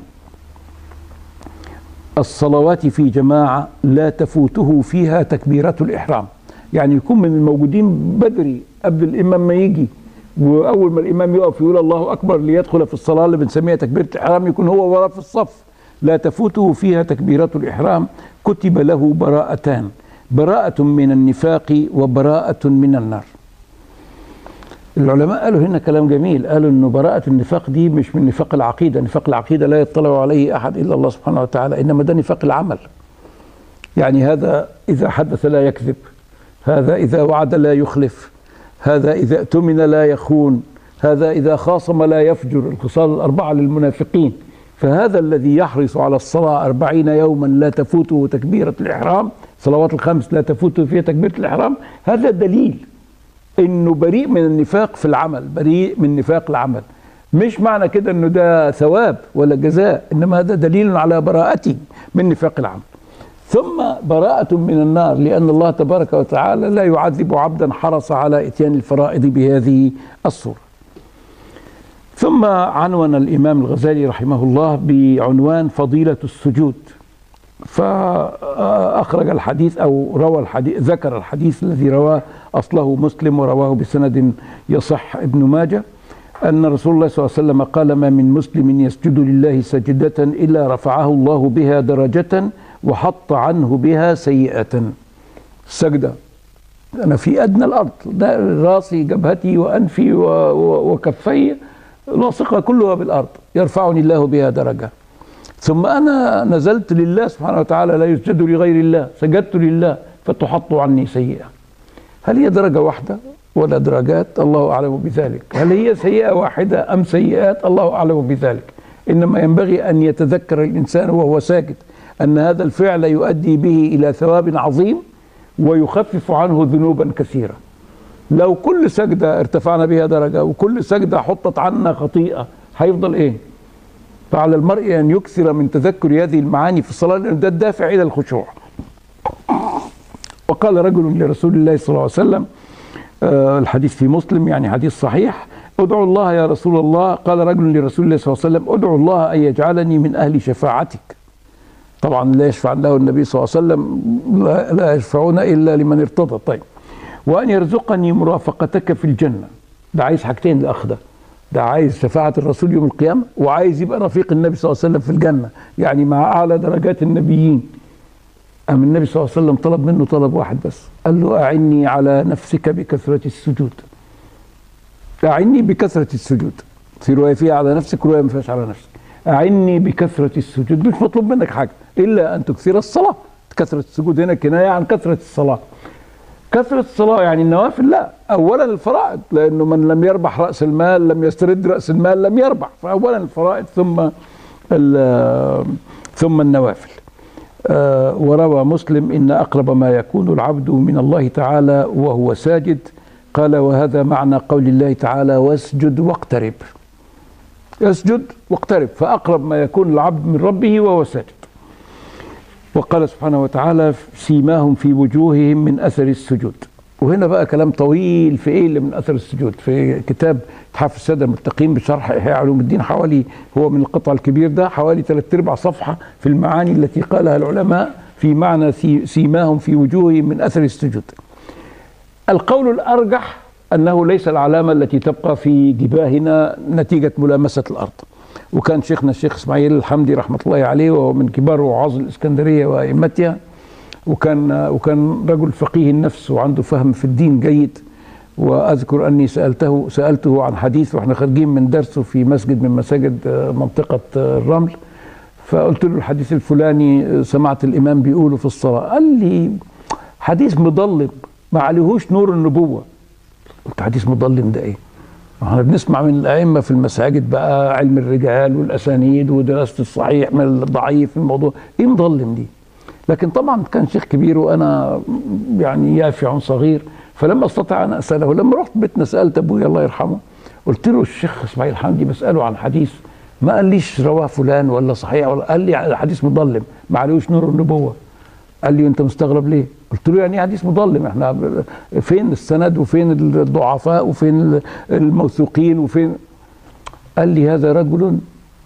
الصلوات في جماعة لا تفوته فيها تكبيرة الإحرام. يعني يكون من الموجودين بدري قبل الإمام ما يجي، وأول ما الإمام يقف يقول الله أكبر ليدخل في الصلاة اللي بنسميها تكبيرة الإحرام، يكون هو وراه في الصف، لا تفوته فيها تكبيرة الإحرام، كتب له براءتان: براءة من النفاق وبراءة من النار. العلماء قالوا هنا كلام جميل، قالوا إنه براءة النفاق دي مش من نفاق العقيدة، نفاق العقيدة لا يطلع عليه أحد إلا الله سبحانه وتعالى، إنما ده نفاق العمل. يعني هذا إذا حدث لا يكذب، هذا إذا وعد لا يخلف، هذا إذا اؤتمن لا يخون، هذا إذا خاصم لا يفجر، الخصال الأربعة للمنافقين. فهذا الذي يحرص على الصلاة 40 يوما لا تفوته تكبيرة الإحرام، صلوات الخمس لا تفوته فيها تكبيرة الإحرام، هذا دليل إنه بريء من النفاق في العمل، بريء من نفاق العمل. مش معنى كده إنه ده ثواب ولا جزاء، إنما هذا دليل على براءته من نفاق العمل. ثم براءة من النار، لأن الله تبارك وتعالى لا يعذب عبدا حرص على إتيان الفرائض بهذه الصورة. ثم عنون الإمام الغزالي رحمه الله بعنوان فضيلة السجود، فأخرج الحديث أو روى الحديث، ذكر الحديث الذي رواه أصله مسلم ورواه بسند يصح ابن ماجه، أن رسول الله صلى الله عليه وسلم قال: ما من مسلم يسجد لله سجدة إلا رفعه الله بها درجة وحط عنه بها سيئة. السجدة أنا في أدنى الأرض، ده راسي جبهتي وأنفي وكفي لاصقة كلها بالأرض، يرفعني الله بها درجة. ثم أنا نزلت لله سبحانه وتعالى، لا يسجد لغير الله، سجدت لله فتحط عني سيئة. هل هي درجة واحدة ولا درجات؟ الله أعلم بذلك. هل هي سيئة واحدة أم سيئات؟ الله أعلم بذلك. إنما ينبغي أن يتذكر الإنسان وهو ساجد أن هذا الفعل يؤدي به إلى ثواب عظيم ويخفف عنه ذنوبا كثيرة. لو كل سجدة ارتفعنا بها درجة وكل سجدة حطت عنا خطيئة، هيفضل إيه؟ فعلى المرء أن يكثر من تذكر هذه المعاني في الصلاة، لأن ده الدافع إلى الخشوع. وقال رجل لرسول الله صلى الله عليه وسلم، الحديث في مسلم يعني حديث صحيح: ادعو الله يا رسول الله. قال رجل لرسول الله صلى الله عليه وسلم: ادعو الله أن يجعلني من أهل شفاعتك. طبعا لا يشفع له النبي صلى الله عليه وسلم، لا يشفعون إلا لمن ارتضى. طيب، وأن يرزقني مرافقتك في الجنة. ده عايز حاجتين الأخ ده عايز شفاعة الرسول يوم القيامة، وعايز يبقى رفيق النبي صلى الله عليه وسلم في الجنة، يعني مع أعلى درجات النبيين. أم النبي صلى الله عليه وسلم طلب منه طلب واحد بس، قال له: أعني على نفسك بكثرة السجود. أعني بكثرة السجود. في رواية فيها على نفسك، رواية ما فيهاش على نفسك. أعني بكثرة السجود. مش مطلوب منك حاجة إلا أن تكثر الصلاة. كثرة السجود هنا كناية عن كثرة الصلاة. كثرة الصلاة يعني النوافل لا، أولا الفرائض، لأنه من لم يربح رأس المال لم يسترد رأس المال لم يربح، فأولا الفرائض ثم النوافل. وروى مسلم: إن أقرب ما يكون العبد من الله تعالى وهو ساجد. قال: وهذا معنى قول الله تعالى: واسجد واقترب. اسجد واقترب، فأقرب ما يكون العبد من ربه وهو ساجد. وقال سبحانه وتعالى: سيماهم في وجوههم من أثر السجود. وهنا بقى كلام طويل في إيه اللي من أثر السجود، في كتاب إتحاف السادة المتقين بشرح إحياء علوم الدين، حوالي، هو من القطع الكبير ده، حوالي 3/4 صفحة في المعاني التي قالها العلماء في معنى سيماهم في وجوههم من أثر السجود. القول الأرجح أنه ليس العلامة التي تبقى في جباهنا نتيجة ملامسة الأرض. وكان شيخنا الشيخ إسماعيل الحمدي رحمة الله عليه، وهو من كبار وعاظ الإسكندرية وأئمتها، وكان رجل فقيه النفس وعنده فهم في الدين جيد. وأذكر أني سألته عن حديث وإحنا خارجين من درسه في مسجد من مساجد منطقة الرمل، فقلت له: الحديث الفلاني سمعت الإمام بيقوله في الصلاة. قال لي: حديث مضلم ما عليهوش نور النبوة. قلت: حديث مضلم ده إيه؟ احنا بنسمع من الأئمة في المساجد بقى علم الرجال والأسانيد ودراسة الصحيح من الضعيف في الموضوع، إيه مضلم دي؟ لكن طبعا كان شيخ كبير وأنا يعني يافع صغير، فلما استطاع أن أسأله، لما رحت بيتنا سألت أبوي الله يرحمه، قلت له الشيخ إسماعيل حمدي بسأله عن حديث، ما قال ليش رواه فلان ولا صحيح، ولا قال لي الحديث مظلم ما عليهوش نور النبوة. قال لي أنت مستغرب ليه؟ قلت له يعني حديث مظلم، احنا فين السند وفين الضعفاء وفين الموثوقين وفين؟ قال لي هذا رجل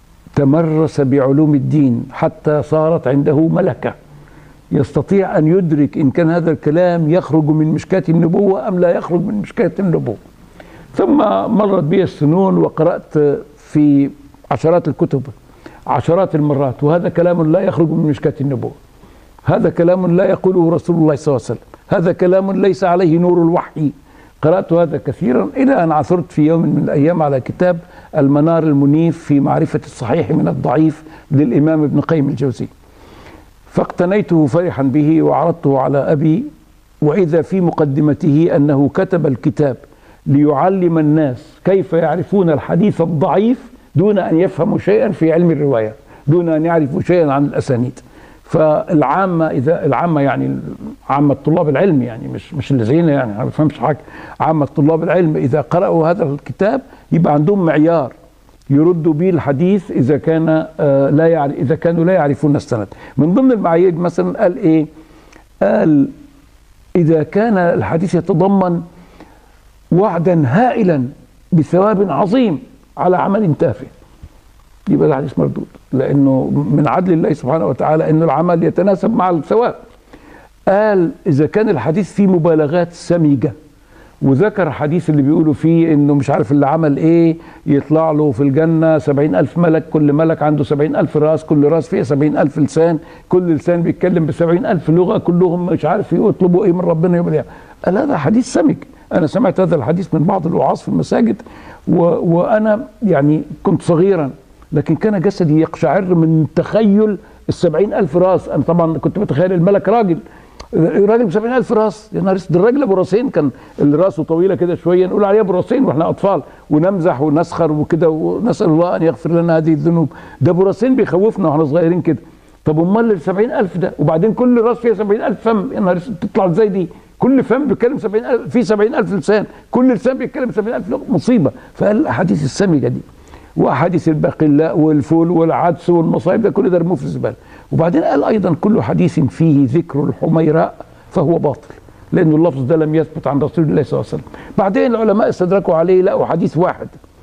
تمرس بعلوم الدين حتى صارت عنده ملكة، يستطيع أن يدرك إن كان هذا الكلام يخرج من مشكاة النبوة أم لا يخرج من مشكاة النبوة. ثم مرت بي السنون وقرأت في عشرات الكتب عشرات المرات، وهذا كلام لا يخرج من مشكاة النبوة، هذا كلام لا يقوله رسول الله صلى الله عليه وسلم، هذا كلام ليس عليه نور الوحي. قرأت هذا كثيرا إلى أن عثرت في يوم من الأيام على كتاب المنار المنيف في معرفة الصحيح من الضعيف للإمام ابن قيم الجوزي، فاقتنيته فرحا به وعرضته على أبي، وإذا في مقدمته أنه كتب الكتاب ليعلم الناس كيف يعرفون الحديث الضعيف دون أن يفهموا شيئا في علم الرواية، دون أن يعرفوا شيئا عن الأسانيد. فالعامة، إذا العامة يعني عامة طلاب العلم، يعني مش الذين يعني ما بفهمش حاجة، عامة طلاب العلم إذا قرأوا هذا الكتاب يبقى عندهم معيار يردوا به الحديث إذا كان إذا كانوا لا يعرفون السند. من ضمن المعايير مثلا قال إيه؟ قال إذا كان الحديث يتضمن وعدا هائلا بثواب عظيم على عمل تافه يبقى الحديث مردود، لأنه من عدل الله سبحانه وتعالى أن العمل يتناسب مع الثواب. قال إذا كان الحديث فيه مبالغات سميجة، وذكر الحديث اللي بيقولوا فيه انه مش عارف اللي عمل ايه يطلع له في الجنة 70,000 ملك، كل ملك عنده 70,000 راس، كل راس فيه 70,000 لسان، كل لسان بيتكلم ب70,000 لغة، كلهم مش عارف يطلبوا ايه من ربنا يوم القيامة. قال هذا حديث سمج. انا سمعت هذا الحديث من بعض الوعاظ في المساجد وانا يعني كنت صغيرا، لكن كان جسدي يقشعر من تخيل 70,000 راس. انا طبعا كنت بتخيل الملك راجل ب70,000 راس، يا نهار اسود، الراجل ابو راسين، كان اللي راسه طويله كده شويه نقول عليه ابو راسين واحنا اطفال ونمزح ونسخر وكده ونسال الله ان يغفر لنا هذه الذنوب. ده ابو راسين بيخوفنا واحنا صغيرين كده. طب امال ال 70,000 ده، وبعدين كل راس فيها 70,000 فم، يا نهار اسود تطلع ازاي دي؟ كل فم بيتكلم 70,000، في 70,000 لسان، كل لسان بيتكلم 70,000 لغة، مصيبه. فقال الاحاديث السمجه دي واحاديث الباقلاء والفول والعدس والمصايب ده كل ده رموه في الزباله. وبعدين قال ايضا كل حديث فيه ذكر الحميراء فهو باطل، لأن اللفظ ده لم يثبت عن رسول الله صلى الله عليه وسلم. بعدين العلماء استدركوا عليه لقوا حديث واحد،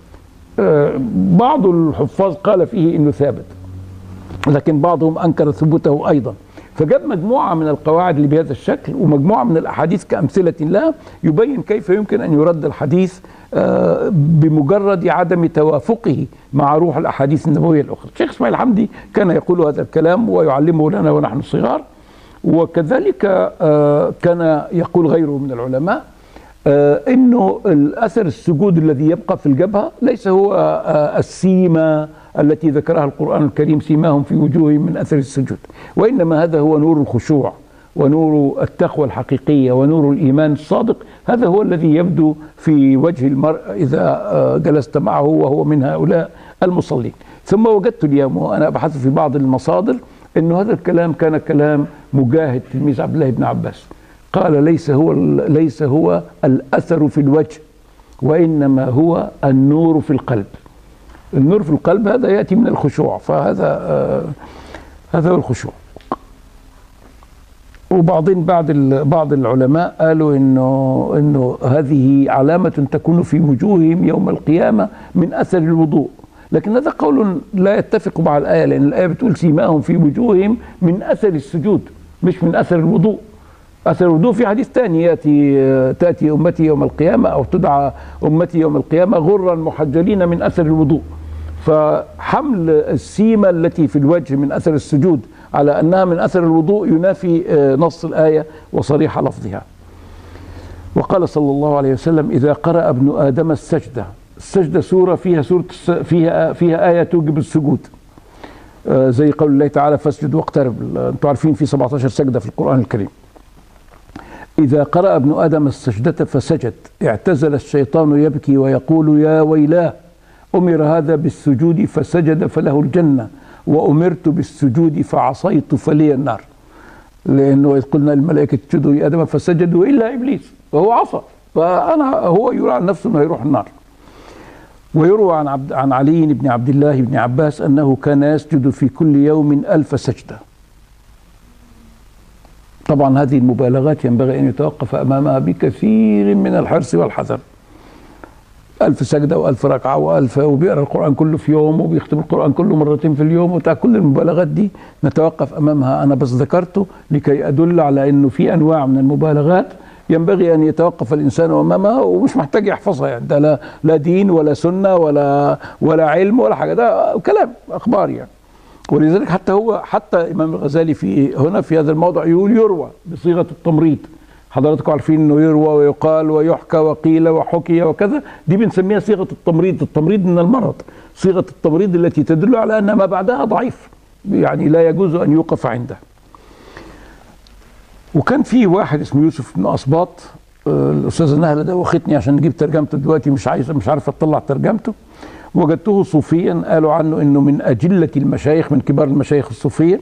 بعض الحفاظ قال فيه انه ثابت، لكن بعضهم انكر ثبوته ايضا. فجاب مجموعه من القواعد اللي بهذا الشكل ومجموعه من الاحاديث كامثله لها يبين كيف يمكن ان يرد الحديث بمجرد عدم توافقه مع روح الاحاديث النبويه الاخرى. الشيخ اسماعيل حمدي كان يقول هذا الكلام ويعلمه لنا ونحن صغار، وكذلك كان يقول غيره من العلماء انه الاثر السجود الذي يبقى في الجبهه ليس هو السيمه التي ذكرها القرآن الكريم سيماهم في وجوههم من اثر السجود، وانما هذا هو نور الخشوع ونور التقوى الحقيقيه ونور الايمان الصادق. هذا هو الذي يبدو في وجه المرء اذا جلست معه وهو من هؤلاء المصلين. ثم وجدت اليوم وانا ابحث في بعض المصادر انه هذا الكلام كان كلام مجاهد تلميذ عبد الله بن عباس، قال ليس هو الاثر في الوجه، وانما هو النور في القلب. النور في القلب هذا ياتي من الخشوع، فهذا هذا هو الخشوع. وبعضين بعض العلماء قالوا انه هذه علامة تكون في وجوههم يوم القيامة من اثر الوضوء، لكن هذا قول لا يتفق مع الآية، لأن الآية بتقول سيماهم في وجوههم من أثر السجود مش من أثر الوضوء. أثر الوضوء في حديث ثاني تأتي أمتي يوم القيامة أو تدعى أمتي يوم القيامة غرا محجلين من أثر الوضوء. فحمل السيمة التي في الوجه من أثر السجود على أنها من أثر الوضوء ينافي نص الآية وصريح لفظها. وقال صلى الله عليه وسلم إذا قرأ ابن آدم السجدة سورة فيها آية توجب السجود، زي قول الله تعالى فاسجد واقترب، انتم عارفين في 17 سجدة في القرآن الكريم. إذا قرأ ابن آدم السجدة فسجد اعتزل الشيطان يبكي ويقول يا ويلاه أمر هذا بالسجود فسجد فله الجنة وأمرت بالسجود فعصيت فلي النار. لانه إذ قلنا الملائكه اسجدوا لادم فسجدوا الا ابليس وهو عصى، هو يرى عن نفسه انه يروح النار. ويروى عن علي بن عبد الله بن عباس انه كان يسجد في كل يوم 1000 سجده. طبعا هذه المبالغات ينبغي ان يتوقف امامها بكثير من الحرص والحذر. 1000 سجده و1000 ركعه و1000، وبيقرا القران كله في يوم، وبيختم القران كله مرتين في اليوم وبتاع. كل المبالغات دي نتوقف امامها. انا بس ذكرته لكي ادل على انه في انواع من المبالغات ينبغي ان يتوقف الانسان امامها، ومش محتاج يحفظها. يعني ده لا دين ولا سنه ولا علم ولا حاجه، ده كلام اخبار يعني. ولذلك حتى الامام الغزالي في هذا الموضع يقول يروى بصيغه التمريض. حضراتكم عارفين انه يروى ويقال ويحكى وقيل وحكي وكذا، دي بنسميها صيغه التمريض. التمريض من المرض، صيغه التمريض التي تدل على ان ما بعدها ضعيف، يعني لا يجوز ان يوقف عنده. وكان في واحد اسمه يوسف بن اسباط، الاستاذه نهله دوختني عشان نجيب ترجمته دلوقتي، مش عارف اطلع ترجمته. وجدته صوفيا، قالوا عنه انه من اجله المشايخ، من كبار المشايخ الصوفيه.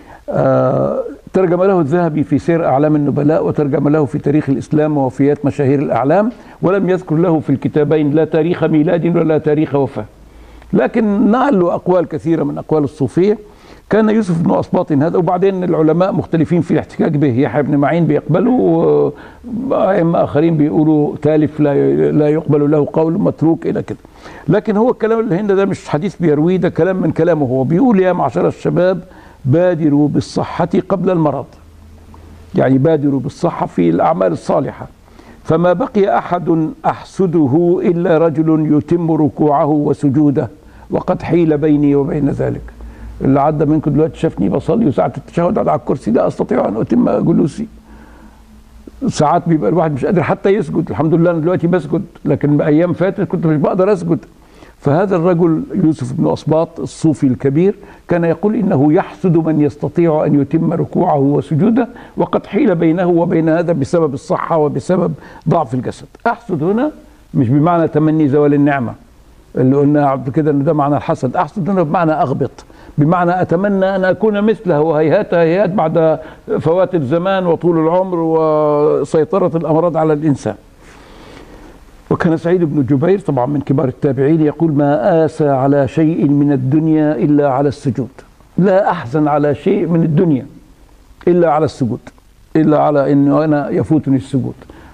ترجم له الذهبي في سير اعلام النبلاء، وترجم له في تاريخ الاسلام ووفيات مشاهير الاعلام، ولم يذكر له في الكتابين لا تاريخ ميلاد ولا تاريخ وفاه. لكن نقل له اقوال كثيره من اقوال الصوفيه. كان يوسف بن اسباط هذا، وبعدين العلماء مختلفين في الاحتجاج به. يحيى بن معين بيقبله، وأئمة آخرين بيقولوا تالف لا يقبل له قول، متروك إلى كده. لكن هو الكلام اللي هنا ده مش حديث بيرويه، ده كلام من كلامه هو. بيقول يا معشر الشباب بادروا بالصحة قبل المرض، يعني بادروا بالصحة في الأعمال الصالحة. فما بقي أحد أحسده إلا رجل يتم ركوعه وسجوده، وقد حيل بيني وبين ذلك. اللي عدى منكم دلوقتي شافني بصلي، وساعة التشهد قاعد على الكرسي لا استطيع ان اتم جلوسي. ساعات بيبقى الواحد مش قادر حتى يسجد. الحمد لله انا دلوقتي بسجد، لكن بايام فاتت كنت مش بقدر اسجد. فهذا الرجل يوسف بن اسباط الصوفي الكبير كان يقول انه يحسد من يستطيع ان يتم ركوعه وسجوده، وقد حيل بينه وبين هذا بسبب الصحة وبسبب ضعف الجسد. احسد هنا مش بمعنى تمني زوال النعمة اللي قلنا قبل كده ان ده معنى الحسد. احسد هنا بمعنى اغبط، بمعنى اتمنى ان اكون مثله، وهيهات هيهات بعد فوات الزمان وطول العمر وسيطرة الامراض على الانسان. وكان سعيد بن جبير طبعا من كبار التابعين يقول ما آسى على شيء من الدنيا الا على السجود. لا احزن على شيء من الدنيا الا على السجود، الا على انه انا يفوتني السجود.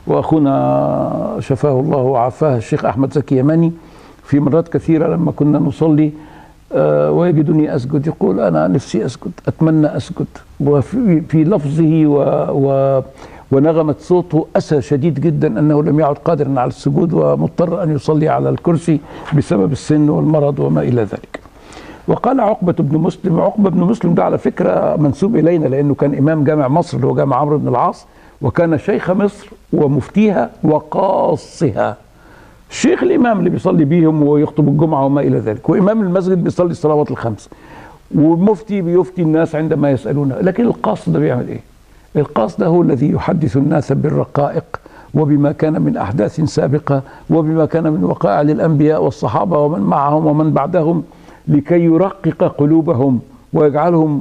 واخونا شفاه الله وعافاه الشيخ احمد زكي يماني في مرات كثيرة لما كنا نصلي ويجدني أسجد يقول أنا نفسي أسجد، أتمنى أسجد. وفي لفظه ونغمة صوته أسى شديد جدا أنه لم يعد قادرا على السجود، ومضطر أن يصلي على الكرسي بسبب السن والمرض وما إلى ذلك. وقال عقبة بن مسلم، عقبة بن مسلم ده على فكرة منسوب إلينا لأنه كان إمام جامع مصر اللي هو جامع عمرو بن العاص، وكان شيخ مصر ومفتيها وقاصها. الشيخ الإمام اللي بيصلي بيهم ويخطب الجمعة وما إلى ذلك، وإمام المسجد بيصلي الصلوات الخمس، ومفتي بيفتي الناس عندما يسألونه. لكن القاص ده بيعمل إيه؟ القاص ده هو الذي يحدث الناس بالرقائق وبما كان من أحداث سابقة وبما كان من وقائع للأنبياء والصحابة ومن معهم ومن بعدهم، لكي يرقق قلوبهم ويجعلهم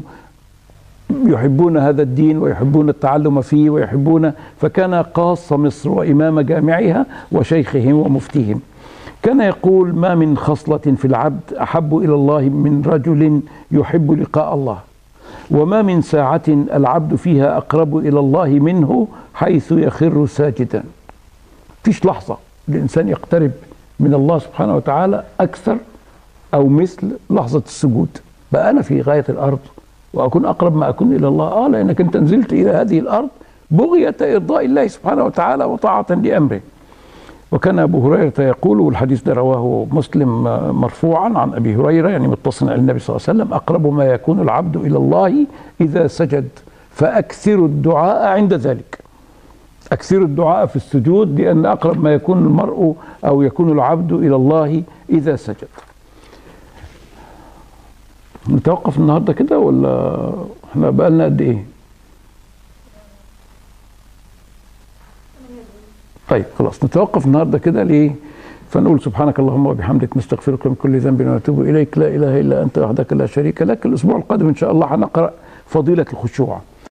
يحبون هذا الدين ويحبون التعلم فيه ويحبون. فكان قاص مصر وإمام جامعها وشيخهم ومفتيهم. كان يقول ما من خصلة في العبد أحب إلى الله من رجل يحب لقاء الله، وما من ساعة العبد فيها أقرب إلى الله منه حيث يخر ساجدا. فيش لحظة الإنسان يقترب من الله سبحانه وتعالى أكثر أو مثل لحظة السجود. بقى أنا في غاية الأرض وأكون أقرب ما أكون إلى الله، لأنك أنت نزلت إلى هذه الأرض بغية إرضاء الله سبحانه وتعالى وطاعة لأمره. وكان أبو هريرة يقول، والحديث ده رواه مسلم مرفوعا عن أبي هريرة يعني متصلا على النبي صلى الله عليه وسلم: أقرب ما يكون العبد إلى الله إذا سجد فأكثروا الدعاء عند ذلك. أكثروا الدعاء في السجود، لأن أقرب ما يكون المرء أو يكون العبد إلى الله إذا سجد. نتوقف النهارده كده ولا احنا بقالنا قد ايه؟ طيب خلاص نتوقف النهارده كده. ليه؟ فنقول سبحانك اللهم وبحمدك نستغفرك من كل ذنب ونتوب اليك، لا اله الا انت وحدك لا شريك لك. الاسبوع القادم ان شاء الله هنقرا فضيلة الخشوع.